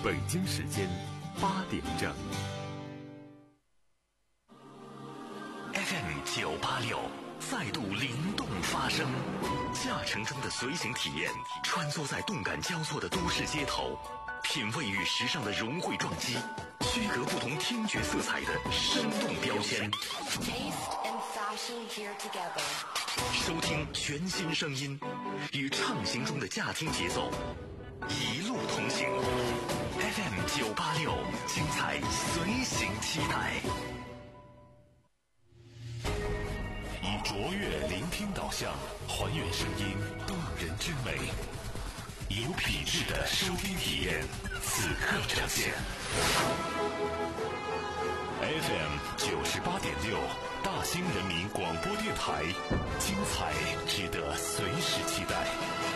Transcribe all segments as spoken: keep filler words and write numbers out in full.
北京时间八点整。 F M 九八六再度灵动发声，驾乘中的随行体验，穿梭在动感交错的都市街头，品味与时尚的融汇撞击，区隔不同听觉色彩的生动标签。收听全新声音，与畅行中的驾听节奏，一路同行。F M 九八六，精彩随行期待。以卓越聆听导向，还原声音动人之美，有品质的收听体验，此刻呈现。F M 九十八点六，大兴人民广播电台，精彩值得随时期待。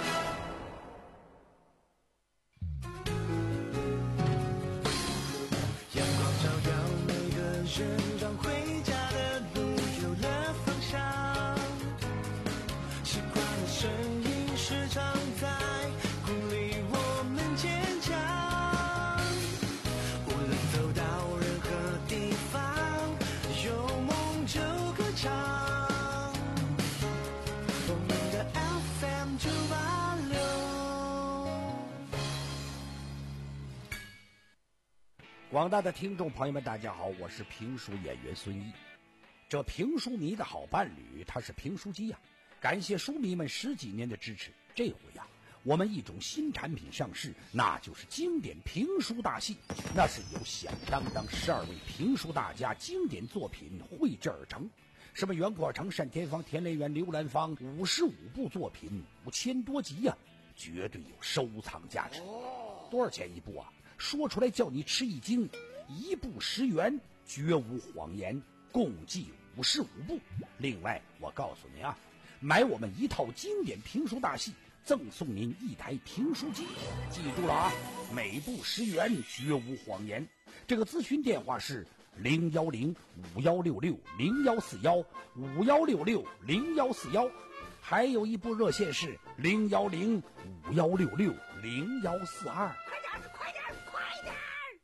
阳光照耀每个人，让回家的路有了方向。习惯的声音时常在鼓励我们坚强。无论走到任何地方，有梦就歌唱。我们的 F M 九八六。 广大的听众朋友们，大家好，我是评书演员孙一。这评书迷的好伴侣，他是评书机呀、啊。感谢书迷们十几年的支持，这回呀、啊，我们一种新产品上市，那就是经典评书大戏。那是由响当当十二位评书大家经典作品绘制而成，什么袁国成、单田芳、田连元、刘兰芳，五十五部作品，五千多集呀、啊，绝对有收藏价值。多少钱一部啊？说出来叫你吃一惊，一部十元，绝无谎言，共计五十五部。另外，我告诉你啊，买我们一套经典评书大戏，赠送您一台评书机。记住了啊，每部十元，绝无谎言。这个咨询电话是零幺零五幺六六零幺四幺五幺六六零幺四幺，还有一部热线是零幺零五幺六六零幺四二。快点，快点，快点！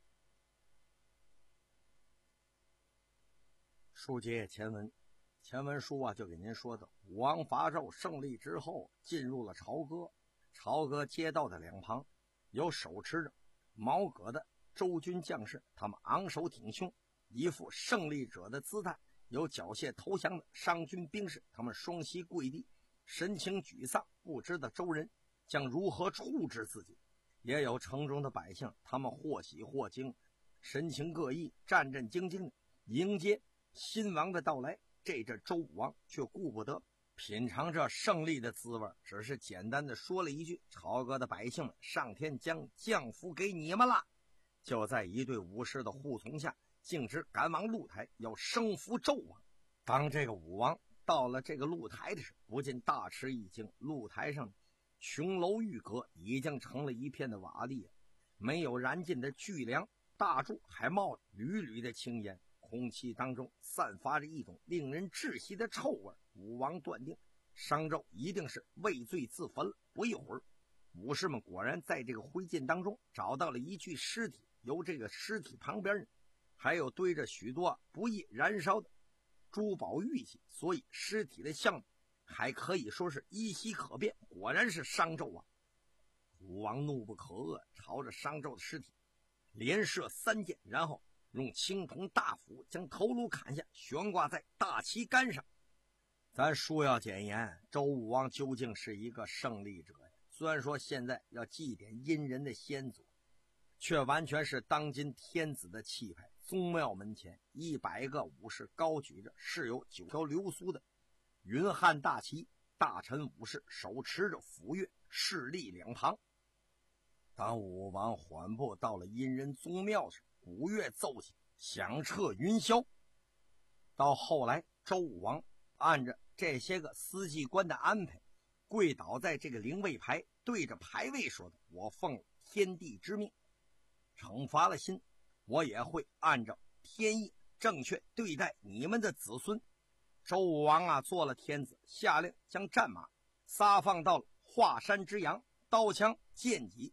书接前文，前文书啊就给您说的，武王伐纣胜利之后，进入了朝歌。朝歌街道的两旁有手持着矛戈的周军将士，他们昂首挺胸，一副胜利者的姿态；有缴械投降的商军兵士，他们双膝跪地，神情沮丧，不知道周人将如何处置自己；也有城中的百姓，他们或喜或惊，神情各异，战战兢兢的迎接新王的到来。这阵周武王却顾不得品尝这胜利的滋味，只是简单的说了一句：朝歌的百姓们，上天将降福给你们了。就在一队武士的护从下，径直赶往露台，要升服纣王。当这个武王到了这个露台的时候，不禁大吃一惊。露台上琼楼玉阁已经成了一片的瓦砾，没有燃尽的巨梁大柱，还冒着缕缕的青烟，空气当中散发着一种令人窒息的臭味。武王断定商纣一定是畏罪自焚了。不一会儿，武士们果然在这个灰烬当中找到了一具尸体，由这个尸体旁边还有堆着许多不易燃烧的珠宝玉器，所以尸体的相貌还可以说是依稀可辨，果然是商纣王。武王怒不可遏，朝着商纣的尸体连射三箭，然后用青铜大斧将头颅砍下，悬挂在大旗杆上。咱书要简言，周武王究竟是一个胜利者呀。虽然说现在要祭奠殷人的先祖，却完全是当今天子的气派。宗庙门前一百个武士高举着饰有九条流苏的云汉大旗，大臣武士手持着斧钺，势立两旁。当武王缓步到了殷人宗庙时，鼓乐奏起，响彻云霄。到后来，周武王按着这些个司祭官的安排，跪倒在这个灵位牌，对着牌位说的：我奉天地之命，惩罚了心，我也会按照天意正确对待你们的子孙。周武王啊做了天子，下令将战马撒放到了华山之阳，刀枪剑戟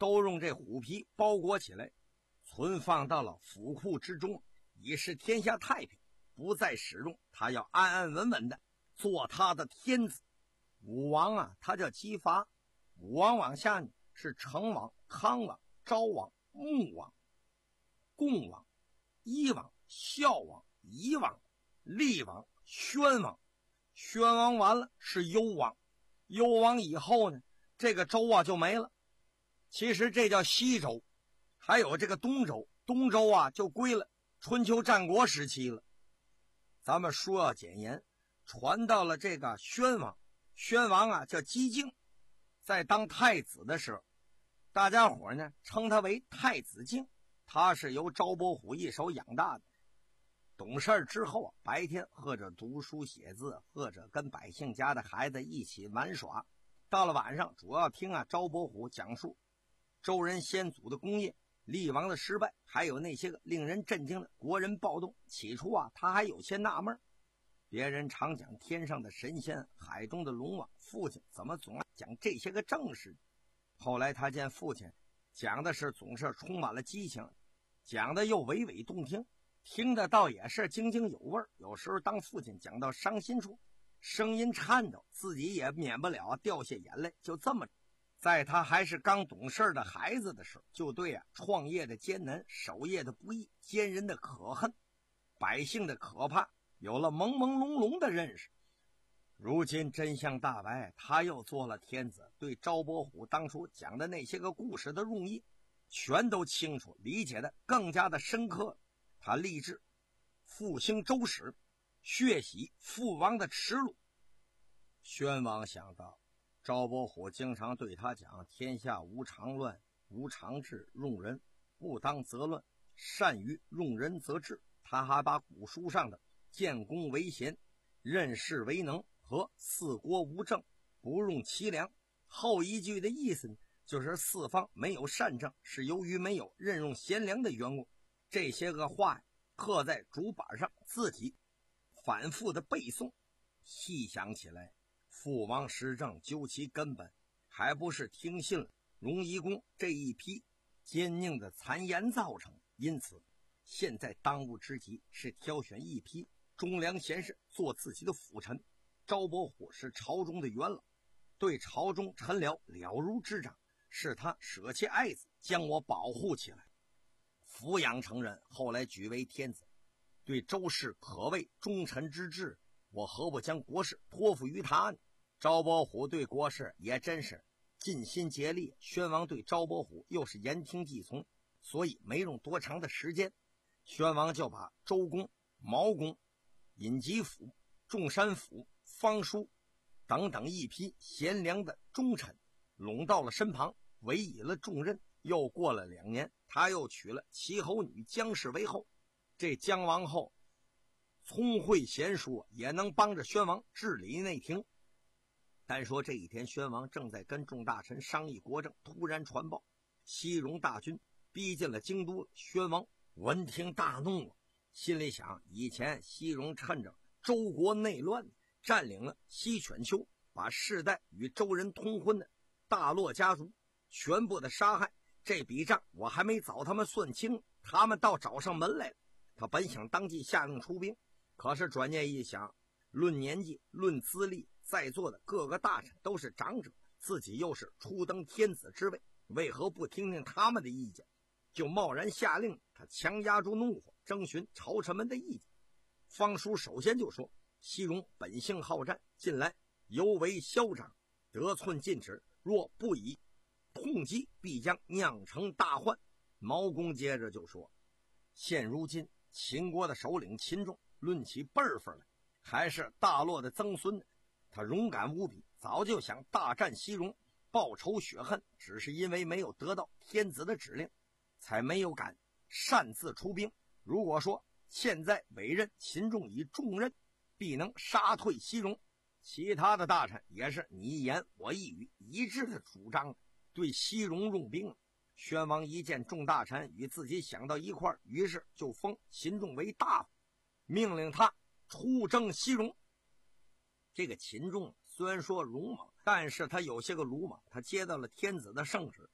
都用这虎皮包裹起来，存放到了府库之中，以示天下太平，不再使用。他要安安稳稳的做他的天子。武王啊，他叫姬发，武王往下呢是成王、康王、昭王、穆王、共王、夷王、孝王、夷王、厉王、宣王。宣王完了是幽王，幽王以后呢，这个周啊就没了。其实这叫西周，还有这个东周，东周啊就归了春秋战国时期了。咱们说要简言，传到了这个宣王，宣王啊叫姬敬，在当太子的时候，大家伙呢称他为太子敬，他是由赵伯虎一手养大的。懂事之后，白天或者读书写字，或者跟百姓家的孩子一起玩耍，到了晚上主要听啊赵伯虎讲述周人先祖的功业、厉王的失败，还有那些个令人震惊的国人暴动。起初啊他还有些纳闷，别人常讲天上的神仙、海中的龙王，父亲怎么总爱讲这些个正事？后来他见父亲讲的是总是充满了激情，讲的又娓娓动听，听得倒也是津津有味。有时候当父亲讲到伤心处，声音颤抖，自己也免不了掉下眼泪。就这么在他还是刚懂事的孩子的时候，就对啊创业的艰难、守业的不易、奸人的可恨、百姓的可怕有了朦朦胧胧的认识。如今真相大白，他又做了天子，对赵伯虎当初讲的那些个故事的用意全都清楚，理解的更加的深刻。他立志复兴周史，血洗父王的耻辱。宣王想到赵伯虎经常对他讲天下无常乱，无常治，用人不当则乱，善于用人则治。他还把古书上的建功为贤，任事为能和四国无政，不用其良，后一句的意思呢，就是四方没有善政，是由于没有任用贤良的缘故。这些个话刻在竹板上，自己反复的背诵。细想起来，父王施政究其根本，还不是听信了荣夷公这一批奸佞的谗言造成。因此现在当务之急是挑选一批忠良贤士做自己的辅臣。赵伯虎是朝中的元老，对朝中臣僚了如指掌，是他舍弃爱子将我保护起来，抚养成人，后来举为天子，对周氏可谓忠臣之至，我何不将国事托付于他呢？赵伯虎对国事也真是尽心竭力。宣王对赵伯虎又是言听计从，所以没用多长的时间，宣王就把周公、毛公、尹吉甫、仲山府、方叔等等一批贤良的忠臣拢到了身旁，委以了重任。又过了两年，他又娶了齐侯女姜氏为后。这姜王后聪慧贤淑，也能帮着宣王治理内廷。单说这一天，宣王正在跟众大臣商议国政，突然传报西戎大军逼近了京都。宣王闻听大怒，心里想，以前西戎趁着周国内乱，占领了西犬丘，把世代与周人通婚的大洛家族全部的杀害。这笔账我还没找他们算清，他们倒找上门来了。他本想当即下令出兵，可是转念一想，论年纪，论资历，在座的各个大臣都是长者，自己又是初登天子之位，为何不听听他们的意见？就贸然下令。他强压住怒火，征询朝臣们的意见。方叔首先就说，西戎本性好战，近来尤为嚣张，得寸进尺，若不以痛击，必将酿成大患。毛公接着就说，现如今秦国的首领秦仲，论起辈分来，还是大洛的曾孙，他勇敢无比，早就想大战西戎，报仇雪恨，只是因为没有得到天子的指令，才没有敢擅自出兵。如果说现在委任秦仲以重任，必能杀退西戎。其他的大臣也是你一言我一语，一致的主张对西戎用兵。宣王一见众大臣与自己想到一块儿，于是就封秦仲为大夫，命令他出征西戎。这个秦仲虽然说勇猛，但是他有些个鲁莽，他接到了天子的圣旨，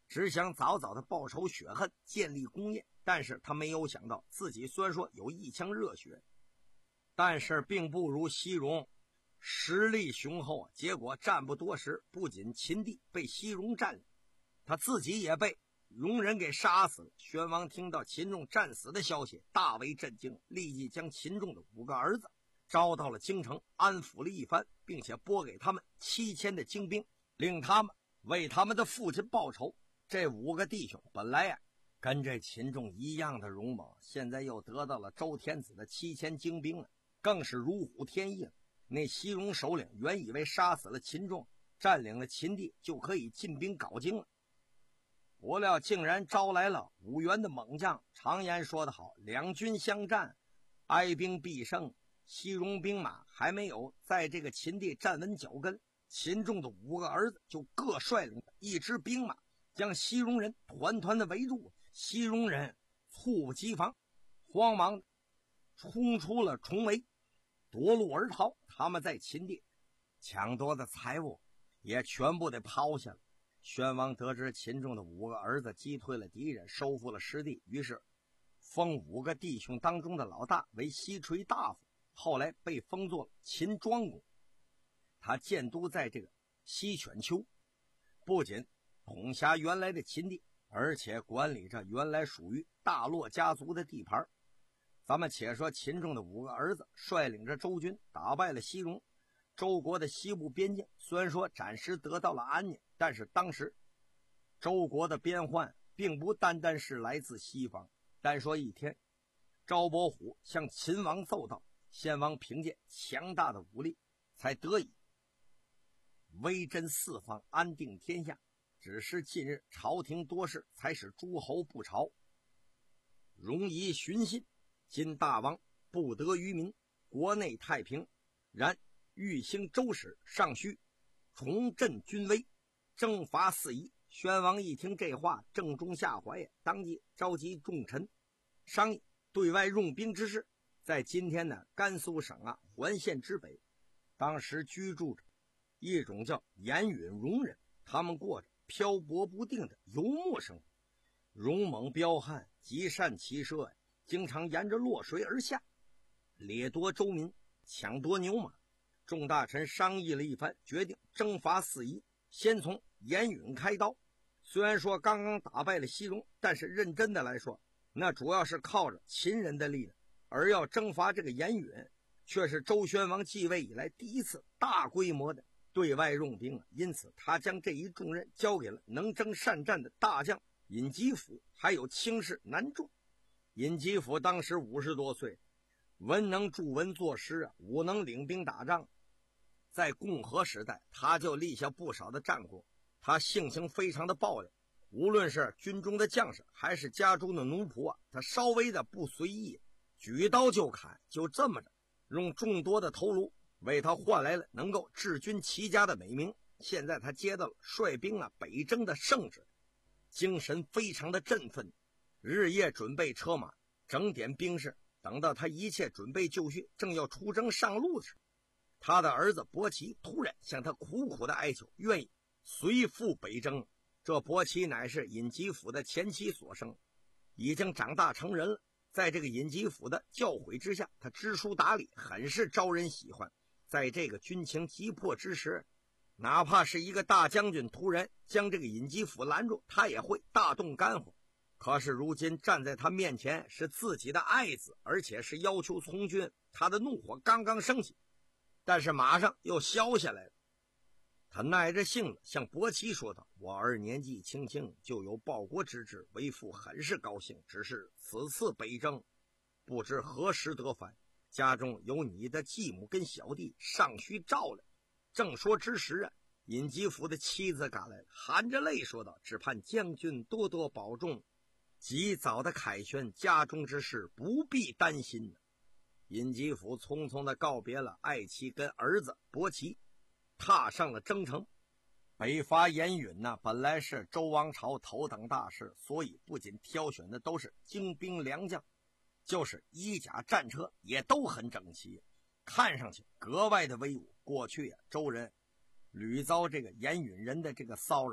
只想早早的报仇雪恨，建立功业。但是他没有想到，自己虽然说有一腔热血，但是并不如西戎实力雄厚啊。结果战不多时，不仅秦地被西戎占领，他自己也被戎人给杀死了。宣王听到秦仲战死的消息，大为震惊，立即将秦仲的五个儿子招到了京城，安抚了一番，并且拨给他们七千的精兵，令他们为他们的父亲报仇。这五个弟兄本来呀、啊、跟这秦仲一样的勇猛，现在又得到了周天子的七千精兵了，更是如虎添翼了。那西戎首领原以为杀死了秦仲，占领了秦地，就可以进兵镐京了，不料竟然招来了五员的猛将。常言说得好，两军相战，哀兵必胜。西戎兵马还没有在这个秦地站稳脚跟，秦仲的五个儿子就各率领一支兵马，将西戎人团团的围住。西戎人猝不及防，慌忙冲出了重围，夺路而逃。他们在秦地抢夺的财物也全部得抛下了。宣王得知秦仲的五个儿子击退了敌人，收复了失地，于是封五个弟兄当中的老大为西垂大夫，后来被封作秦庄公。他建都在这个西犬丘，不仅统辖原来的秦地，而且管理着原来属于大洛家族的地盘。咱们且说秦仲的五个儿子率领着周军打败了西戎。周国的西部边境虽然说暂时得到了安宁，但是当时周国的边患并不单单是来自西方。单说一天，赵伯虎向秦王奏道，先王凭借强大的武力才得以威震四方，安定天下。只是近日朝廷多事，才使诸侯不朝，容夷寻衅。今大王不得于民，国内太平，然欲兴周史，尚需重振军威，征伐四夷。宣王一听这话，正中下怀呀，当即召集众臣商议对外用兵之事。在今天呢，甘肃省啊环县之北，当时居住着一种叫严允戎人，他们过着漂泊不定的游牧生活，勇猛彪悍，极善骑射，经常沿着洛水而下，掠夺周民，抢夺牛马。众大臣商议了一番，决定征伐四夷，先从严允开刀。虽然说刚刚打败了西戎，但是认真的来说，那主要是靠着秦人的力量，而要征伐这个严允，却是周宣王继位以来第一次大规模的对外用兵啊。因此他将这一重任交给了能征善战的大将尹吉甫，还有卿士南仲。尹吉甫当时五十多岁，文能著文作诗啊，武能领兵打仗。在共和时代，他就立下不少的战功。他性情非常的暴烈，无论是军中的将士还是家中的奴仆啊，他稍微的不随意，举刀就砍。就这么着，用众多的头颅为他换来了能够治军齐家的美名。现在他接到了率兵啊北征的圣旨，精神非常的振奋，日夜准备车马，整点兵士。等到他一切准备就绪，正要出征上路时，他的儿子伯奇突然向他苦苦的哀求，愿意随父北征。这伯奇乃是尹吉甫的前妻所生，已经长大成人了。在这个尹吉甫的教诲之下，他知书达理，很是招人喜欢。在这个军情急迫之时，哪怕是一个大将军突然将这个尹吉甫拦住，他也会大动肝火。可是如今站在他面前是自己的爱子，而且是要求从军，他的怒火刚刚升起，但是马上又消下来了。他耐着性子向伯奇说道，我儿年纪轻轻就有报国之志，为父很是高兴，只是此次北征不知何时得返，家中有你的继母跟小弟，尚需照料。正说之时啊，尹吉甫的妻子赶来了，含着泪说道，只盼将军多多保重，及早的凯旋，家中之事不必担心。尹吉甫匆匆的告别了爱妻跟儿子伯奇，踏上了征程。北伐严允呢，本来是周王朝头等大事，所以不仅挑选的都是精兵良将，就是衣甲战车也都很整齐，看上去格外的威武。过去啊，周人屡遭这个严允人的这个骚扰，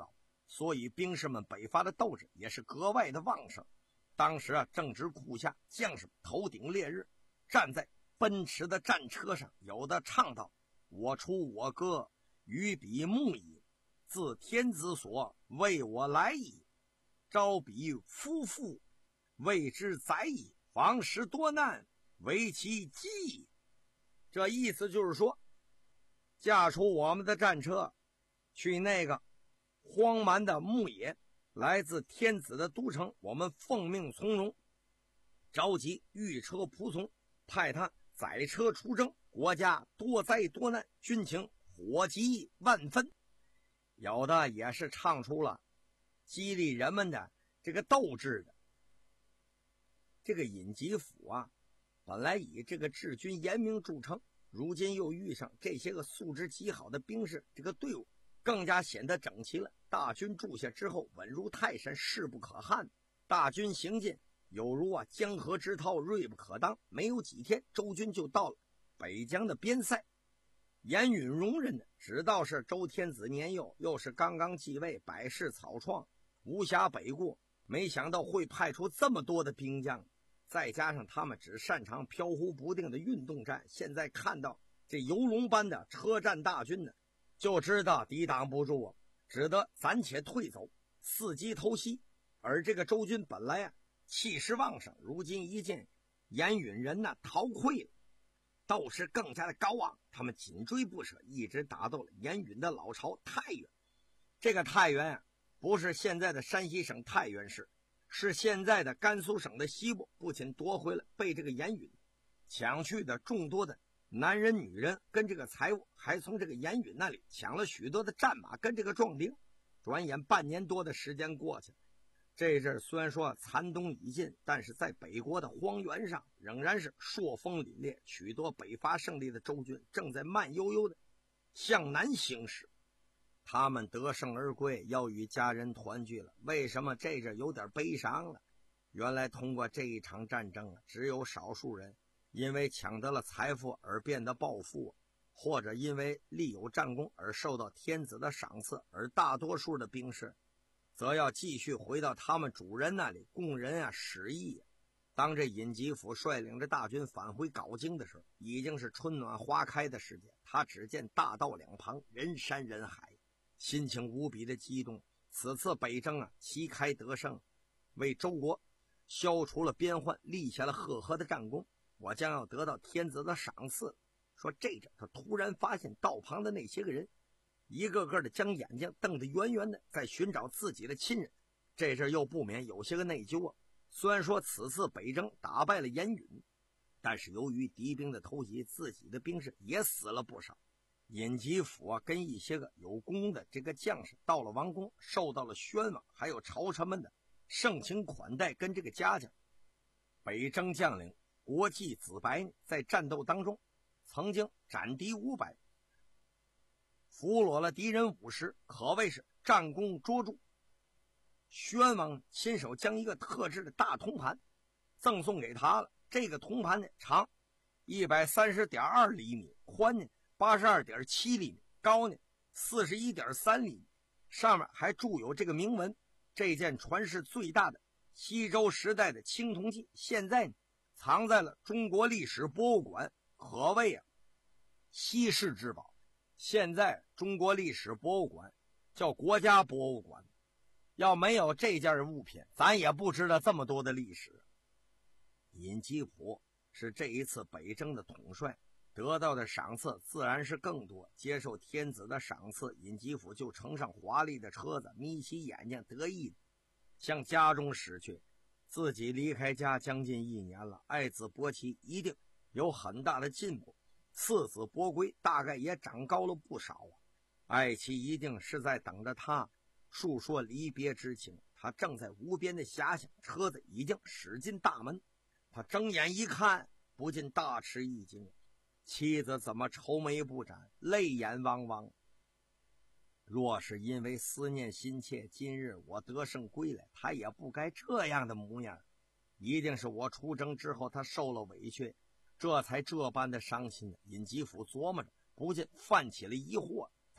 所以兵士们北伐的斗志也是格外的旺盛。当时啊，正值酷夏，将士头顶烈日，站在奔驰的战车上，有的唱道：我出我歌，于彼牧矣，自天子所，为我来矣，招彼夫妇，为之宰矣，方时多难，为其计矣。这意思就是说，驾出我们的战车，去那个荒蛮的牧野，来自天子的都城，我们奉命从容，召集御车仆从，派他载车出征，国家多灾多难，军情火急万分。有的也是唱出了激励人们的这个斗志的。这个尹吉甫啊，本来以这个治军严明著称，如今又遇上这些个素质极好的兵士，这个队伍更加显得整齐了。大军驻下之后，稳如泰山，势不可撼。大军行进，有如啊江河之涛，锐不可当。没有几天，周军就到了北疆的边塞。严允容人呢，知道是周天子年幼，又是刚刚继位，百事草创，无暇北顾，没想到会派出这么多的兵将，再加上他们只擅长飘忽不定的运动战，现在看到这游龙般的车战大军呢，就知道抵挡不住啊，只得暂且退走，伺机偷袭。而这个周军本来啊气势旺盛，如今一见严允人呢逃溃了，斗志更加的高昂，他们紧追不舍，一直打到了严允的老巢太原。这个太原啊，不是现在的山西省太原市，是现在的甘肃省的西部。不仅夺回了被这个严允抢去的众多的男人女人跟这个财物，还从这个严允那里抢了许多的战马跟这个壮丁。转眼半年多的时间过去了，这阵虽然说残冬已尽，但是在北国的荒原上仍然是朔风凛冽，许多北伐胜利的周军正在慢悠悠的向南行驶。他们得胜而归，要与家人团聚了。为什么这阵有点悲伤了？原来通过这一场战争啊，只有少数人因为抢得了财富而变得暴富，或者因为立有战功而受到天子的赏赐，而大多数的兵士则要继续回到他们主人那里供人啊使役。当这尹吉甫率领着大军返回镐京的时候，已经是春暖花开的时节。他只见大道两旁人山人海，心情无比的激动。此次北征啊旗开得胜，为周国消除了边患，立下了赫赫的战功，我将要得到天子的赏赐。说这阵他突然发现道旁的那些个人一个个的将眼睛瞪得圆圆的，在寻找自己的亲人。这阵又不免有些个内疚啊。虽然说此次北征打败了严允，但是由于敌兵的偷袭，自己的兵士也死了不少。尹吉甫啊跟一些个有功的这个将士到了王宫，受到了宣王还有朝臣们的盛情款待跟这个嘉奖。北征将领国际子白在战斗当中曾经斩敌五百，俘虏了敌人五十，可谓是战功卓著。宣王亲手将一个特制的大铜盘赠送给他了。这个铜盘呢长 一百三十点二 厘米，宽呢 八十二点七 厘米，高呢 四十一点三 厘米，上面还注有这个铭文。这件传世最大的西周时代的青铜器，现在呢藏在了中国历史博物馆，可谓啊稀世之宝。现在中国历史博物馆叫国家博物馆，要没有这件物品，咱也不知道这么多的历史。尹吉甫是这一次北征的统帅，得到的赏赐自然是更多。接受天子的赏赐，尹吉甫就乘上华丽的车子，眯起眼睛得意的向家中驶去。自己离开家将近一年了，爱子伯奇一定有很大的进步，次子伯圭大概也长高了不少啊。爱妻一定是在等着他述说离别之情。他正在无边的遐想，车子已经驶进大门。他睁眼一看，不禁大吃一惊，妻子怎么愁眉不展，泪眼汪汪。若是因为思念心切，今日我得胜归来，他也不该这样的模样。一定是我出征之后他受了委屈，这才这般的伤心。尹吉甫琢磨着，不禁泛起了疑惑。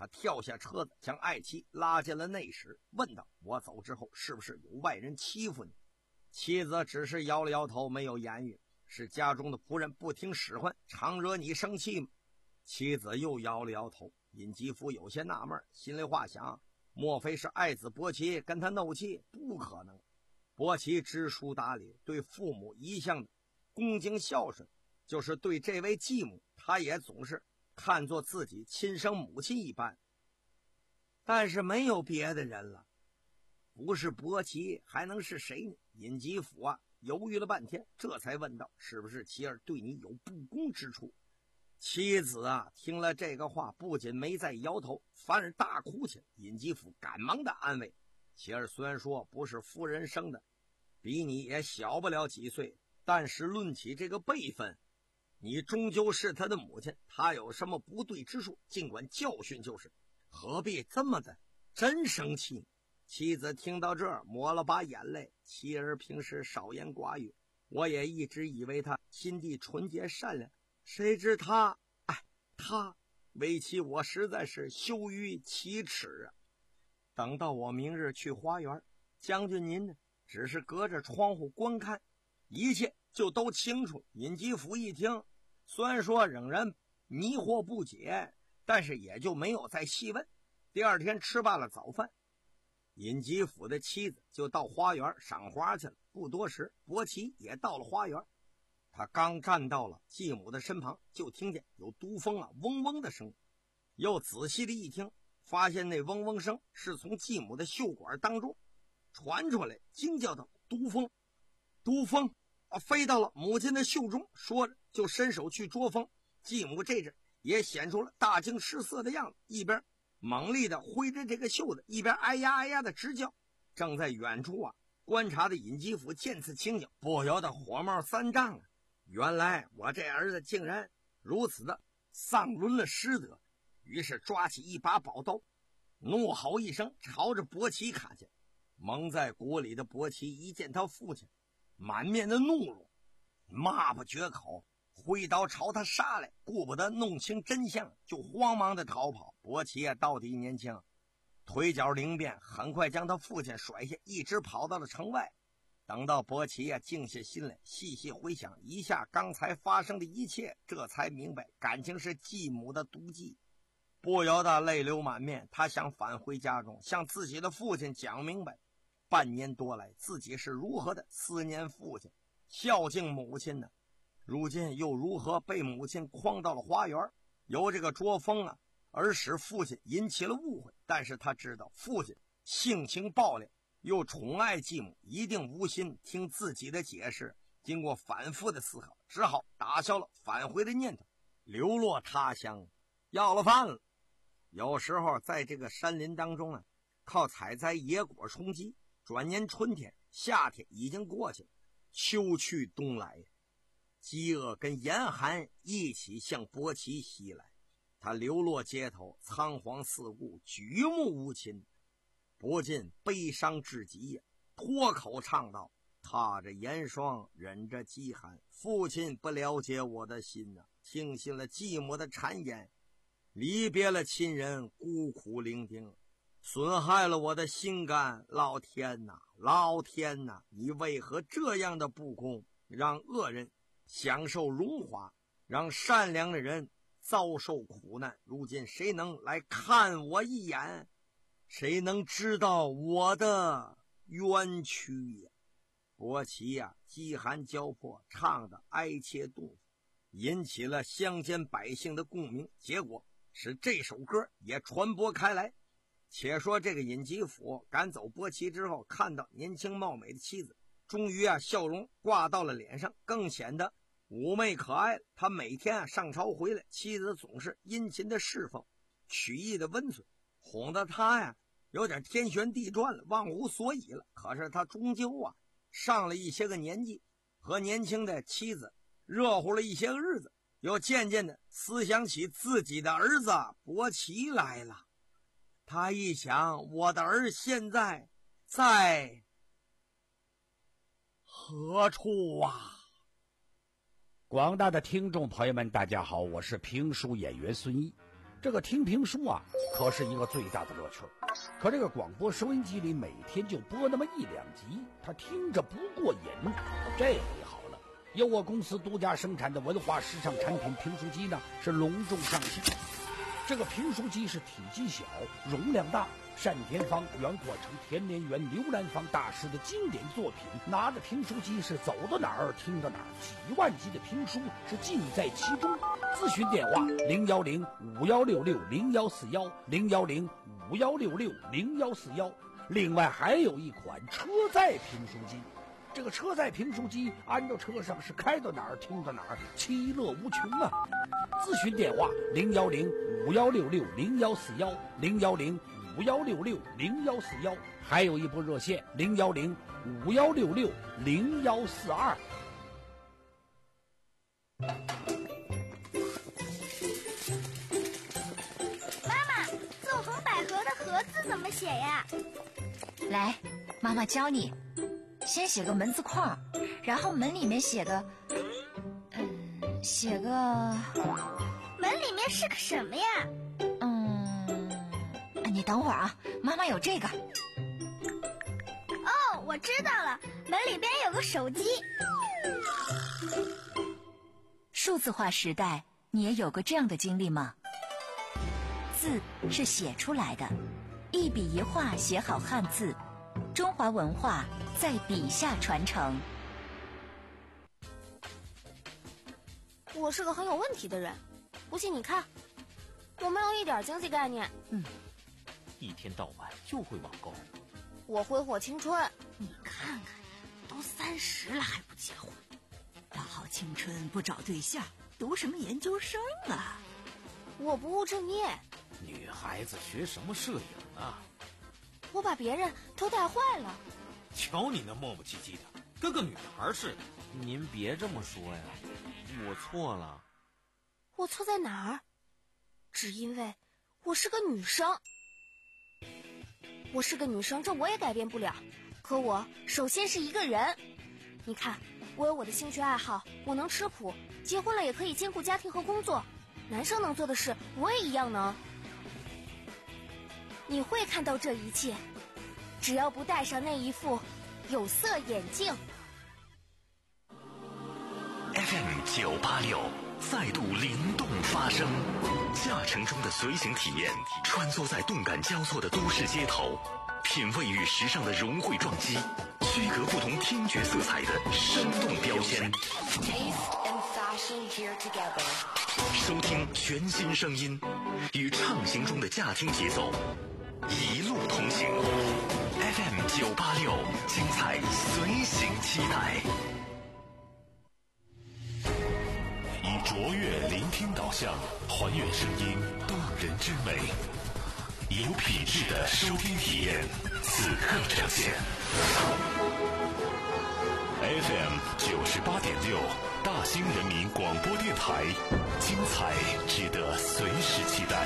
他跳下车子，将爱妻拉进了内室，问道：我走之后是不是有外人欺负你？妻子只是摇了摇头，没有言语。是家中的仆人不听使唤，常惹你生气吗？妻子又摇了摇头。尹吉甫有些纳闷，心里话想：莫非是爱子伯奇跟他闹气？不可能。伯奇知书达理，对父母一向的恭敬孝顺，就是对这位继母，他也总是看作自己亲生母亲一般。但是没有别的人了，不是伯奇还能是谁呢？尹吉甫啊犹豫了半天，这才问道：是不是妻儿对你有不公之处？妻子啊听了这个话，不仅没再摇头，反而大哭起来。尹吉甫赶忙的安慰：妻儿虽然说不是夫人生的，比你也小不了几岁，但是论起这个辈分，你终究是他的母亲，他有什么不对之处，尽管教训就是，何必这么的真生气呢？妻子听到这儿抹了把眼泪，妻儿平时少言寡语，我也一直以为他心地纯洁善良，谁知他哎他为其我实在是羞于启齿啊。等到我明日去花园，将军您呢只是隔着窗户观看，一切就都清楚。尹吉甫一听，虽然说仍然迷惑不解，但是也就没有再细问。第二天吃罢了早饭，尹吉甫的妻子就到花园赏花去了。不多时，伯奇也到了花园。他刚站到了继母的身旁，就听见有毒蜂啊嗡嗡的声音，又仔细的一听，发现那嗡嗡声是从继母的袖管当中传出来，惊叫道：毒蜂毒蜂啊，飞到了母亲的袖中。说着就伸手去捉蜂，继母这阵也显出了大惊失色的样子，一边猛力的挥着这个袖子，一边哎呀哎呀的直叫。正在远处啊观察的尹吉甫见此情景，不由得火冒三丈啊！原来我这儿子竟然如此的丧伦了师德，于是抓起一把宝刀，怒吼一声，朝着伯奇砍去。蒙在鼓里的伯奇一见他父亲，满面的怒容，骂不绝口，挥刀朝他杀来，顾不得弄清真相，就慌忙的逃跑。伯奇啊到底年轻，腿脚灵便，很快将他父亲甩下，一直跑到了城外。等到伯奇啊静下心来，细细回想一下刚才发生的一切，这才明白感情是继母的毒计，不由得泪流满面。他想返回家中，向自己的父亲讲明白半年多来自己是如何的思念父亲，孝敬母亲呢？如今又如何被母亲诓到了花园，由这个捉风啊而使父亲引起了误会。但是他知道父亲性情暴烈，又宠爱继母，一定无心听自己的解释。经过反复的思考，只好打消了返回的念头，流落他乡，要了饭了。有时候在这个山林当中啊，靠采摘野果充饥。转年春天，夏天已经过去了，秋去冬来，饥饿跟严寒一起向伯奇袭来。他流落街头，仓皇四顾，举目无亲，不禁悲伤至极呀，脱口唱道：踏着严霜，忍着饥寒，父亲不了解我的心啊，听信了继母的谗言，离别了亲人，孤苦伶仃，损害了我的心肝。老天哪，老天哪，你为何这样的不公，让恶人享受荣华，让善良的人遭受苦难？如今谁能来看我一眼？谁能知道我的冤屈呀？伯奇呀，饥寒交迫，唱得哀切动人，引起了乡间百姓的共鸣，结果使这首歌也传播开来。且说这个尹吉甫赶走伯奇之后，看到年轻貌美的妻子，终于啊笑容挂到了脸上，更显得妩媚可爱了。他每天啊上朝回来，妻子总是殷勤的侍奉，曲意的温存，哄得他呀有点天旋地转了，忘乎所以了。可是他终究啊上了一些个年纪，和年轻的妻子热乎了一些个日子，又渐渐的思想起自己的儿子伯奇来了。他一想，我的儿现在在何处啊？ 广大的听众朋友们，大家好，我是评书演员孙一。 这个听评书啊，可是一个最大的乐趣。可这个广播收音机里每天就播那么一两集，他听着不过瘾。这回好了，由我公司独家生产的文化时尚产品评书机呢，是隆重上线。这个评书机是体积小，容量大，单田芳、袁阔成、田连元、刘兰芳大师的经典作品。拿着评书机是走到哪儿听到哪儿，几万集的评书是尽在其中。咨询电话零幺零五幺六六零幺四幺零幺零五幺六六零幺四幺。另外还有一款车载评书机。这个车载评书机安到车上是开到哪儿听到哪儿，其乐无穷啊！咨询电话零幺零五幺六六零幺四幺零幺零五幺六六零幺四幺，还有一部热线零幺零五幺六六零幺四二。 妈妈，纵横捭阖的阖字怎么写呀？ 来，妈妈教你。先写个门字框，然后门里面写个，嗯，写个， 门里面是个什么呀？ 嗯，你等会儿啊，妈妈有这个。 哦，我知道了，门里边有个手机。 数字化时代，你也有过这样的经历吗？字是写出来的，一笔一画写好汉字，中华文化在笔下传承。 我是个很有问题的人，不信你看，我没有一点经济概念。 嗯，一天到晚就会网购。 我挥霍青春。 你看看，都三十了还不结婚，大好青春不找对象，读什么研究生啊？ 我不务正业。 女孩子学什么摄影啊？ 我把别人都带坏了。 瞧你那磨磨唧唧的，跟个女孩似的。您别这么说呀，我错了。 我错在哪儿？只因为我是个女生。我是个女生，这我也改变不了。可我首先是一个人。你看，我有我的兴趣爱好，我能吃苦，结婚了也可以兼顾家庭和工作。男生能做的事，我也一样能。你会看到这一切，只要不戴上那一副有色眼镜。 F M 九八六再度灵动发声，驾乘中的随行体验，穿梭在动感交错的都市街头，品味与时尚的融汇撞击，区隔不同听觉色彩的生动标签。收听全新声音，与畅行中的驾听节奏，一路同行。F M 九八六，精彩随行期待。以卓越聆听导向，还原声音动人之美，有品质的收听体验，此刻呈现。F M 九十八点六，大兴人民广播电台，精彩值得随时期待。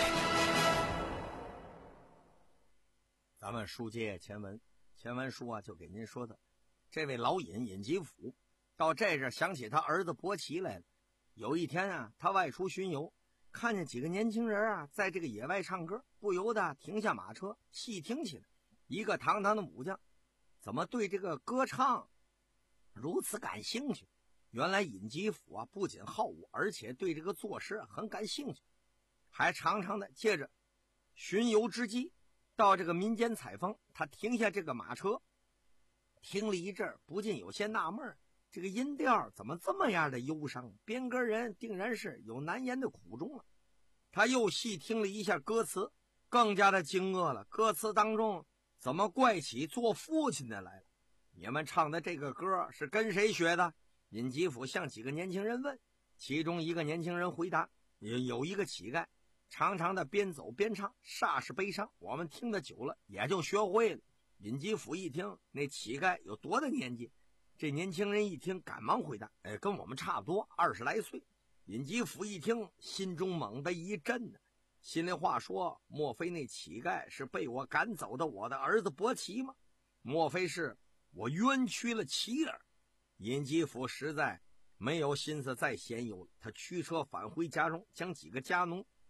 咱们书接前文，前文书啊就给您说的，这位老尹尹吉甫到这阵想起他儿子伯奇来了。有一天啊，他外出巡游，看见几个年轻人啊在这个野外唱歌，不由得停下马车细听起来。一个堂堂的武将怎么对这个歌唱如此感兴趣？原来尹吉甫啊不仅好武，而且对这个作诗很感兴趣，还常常的借着巡游之机到这个民间采风。他停下这个马车，听了一阵，不禁有些纳闷，这个音调怎么这么样的忧伤？编歌人定然是有难言的苦衷了。他又细听了一下歌词，更加的惊愕了。歌词当中怎么怪起做父亲的来了？你们唱的这个歌是跟谁学的？尹吉甫向几个年轻人问，其中一个年轻人回答，有一个乞丐常常的边走边唱，煞是悲伤，我们听得久了也就学会了。尹吉甫一听那乞丐有多大年纪，这年轻人一听赶忙回答，哎，跟我们差不多，二十来岁。尹吉甫一听心中猛地一震呢，心里话说，莫非那乞丐是被我赶走的我的儿子伯奇吗？莫非是我冤屈了其儿？尹吉甫实在没有心思再闲游了，他驱车返回家中，将几个家奴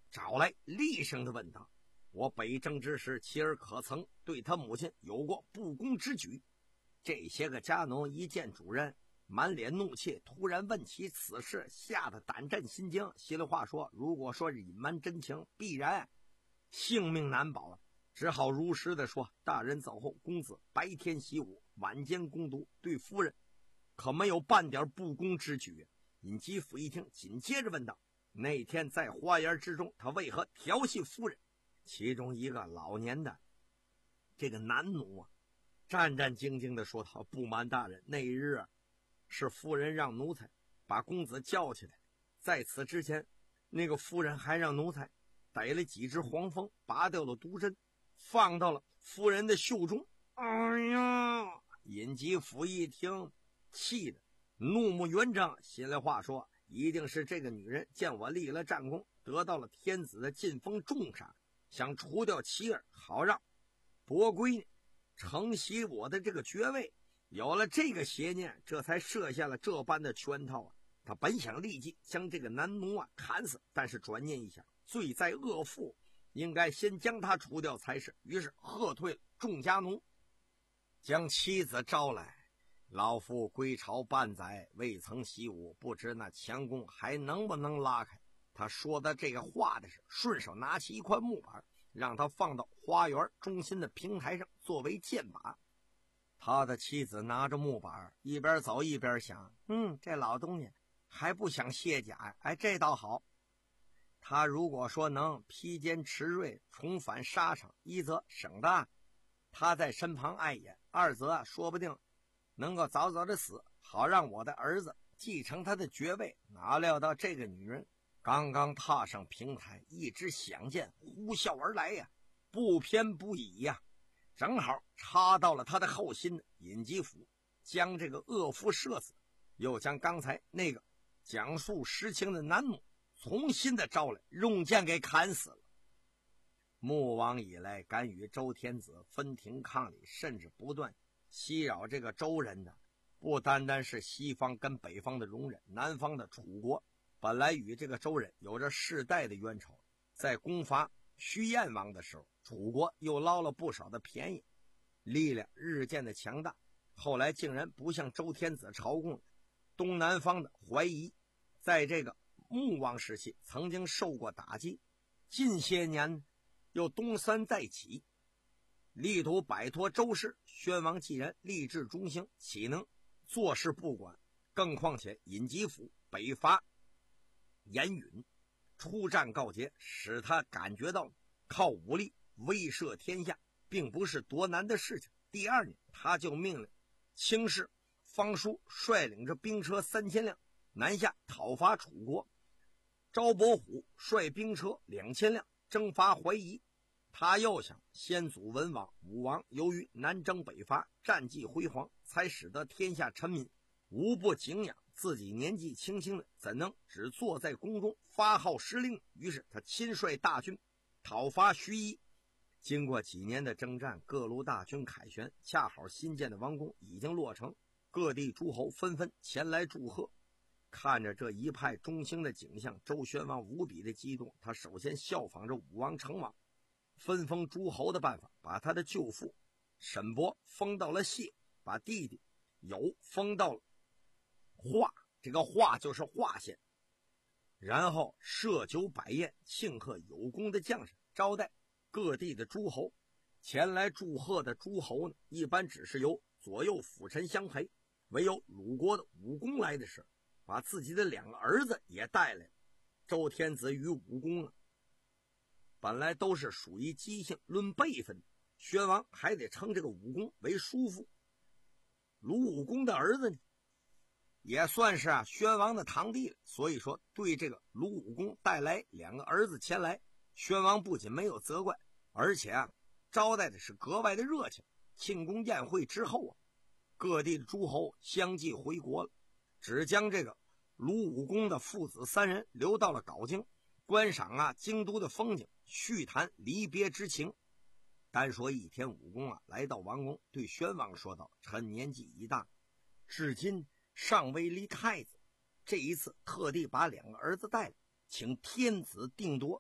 找来，厉声地问道：“我北征之时，妻儿可曾对他母亲有过不公之举？”这些个家奴一见主人满脸怒气，突然问起此事，吓得胆战心惊。稀里话说，如果说隐瞒真情，必然性命难保啊！只好如实的说：“大人走后，公子白天习武，晚间攻读，对夫人可没有半点不公之举。”尹吉甫一听，紧接着问道：“那天在花园之中，他为何调戏夫人？”其中一个老年的这个男奴啊，战战兢兢地说道：“不瞒大人，那日啊，是夫人让奴才把公子叫起来，在此之前，那个夫人还让奴才逮了几只黄蜂，拔掉了毒针，放到了夫人的袖中。”哎呀！尹吉甫一听，气得怒目圆睁。心里话说，一定是这个女人见我立了战功，得到了天子的晋封重赏，想除掉妻儿，好让伯闺女承袭我的这个爵位。有了这个邪念，这才设下了这般的圈套啊！他本想立即将这个男奴啊砍死，但是转念一想，罪在恶妇，应该先将他除掉才是。于是喝退了众家奴，将妻子招来。老夫归朝半载，未曾习武，不知那强弓还能不能拉开。他说的这个话的是，顺手拿起一块木板，让他放到花园中心的平台上作为箭靶。他的妻子拿着木板，一边走一边想：嗯，这老东西还不想卸甲，哎，这倒好。他如果说能披坚持锐，重返沙场，一则省得他在身旁碍眼，二则说不定能够早早的死，好让我的儿子继承他的爵位。哪料到这个女人刚刚踏上平台，一支响箭呼啸而来呀，不偏不倚呀，正好插到了他的后心。尹吉甫将这个恶妇射死，又将刚才那个讲述实情的男奴重新的招来，用剑给砍死了。穆王以来敢与周天子分庭抗礼，甚至不断袭扰这个周人的，不单单是西方跟北方的戎人，南方的楚国本来与这个周人有着世代的冤仇，在攻伐徐燕王的时候，楚国又捞了不少的便宜，力量日渐的强大，后来竟然不向周天子朝贡。东南方的怀疑在这个穆王时期曾经受过打击，近些年又东山再起，力图摆脱周氏。宣王既然立志忠心，岂能坐视不管？更况且尹吉甫北伐严允，出战告捷，使他感觉到靠武力威慑天下并不是多难的事情。第二年，他就命令卿士方叔率领着兵车三千辆南下讨伐楚国，赵伯虎率兵车两千辆征伐怀疑。他又想，先祖文王、武王由于南征北伐，战绩辉煌，才使得天下臣民无不敬仰。自己年纪轻轻的，怎能只坐在宫中发号施令？于是他亲率大军讨伐盱眙。经过几年的征战，各路大军凯旋，恰好新建的王宫已经落成，各地诸侯纷纷前来祝贺。看着这一派中兴的景象，周宣王无比的激动。他首先效仿着武王成王分封诸侯的办法，把他的舅父沈伯封到了谢，把弟弟友封到了华，这个华就是华县，然后设酒摆宴庆贺有功的将士，招待各地的诸侯。前来祝贺的诸侯呢，一般只是由左右辅臣相陪，唯有鲁国的武公来的时，把自己的两个儿子也带来了。周天子与武公啊，本来都是属于姬姓论辈分，宣王还得称这个武公为叔父。鲁武公的儿子呢，也算是啊宣王的堂弟了，所以说对这个鲁武公带来两个儿子前来，宣王不仅没有责怪，而且啊招待的是格外的热情。庆功宴会之后啊，各地的诸侯相继回国了，只将这个鲁武公的父子三人留到了镐京，观赏啊京都的风景，叙谈离别之情。单说一天，武公啊来到王宫，对宣王说道：“臣年纪已大，至今尚未立太子，这一次特地把两个儿子带来，请天子定夺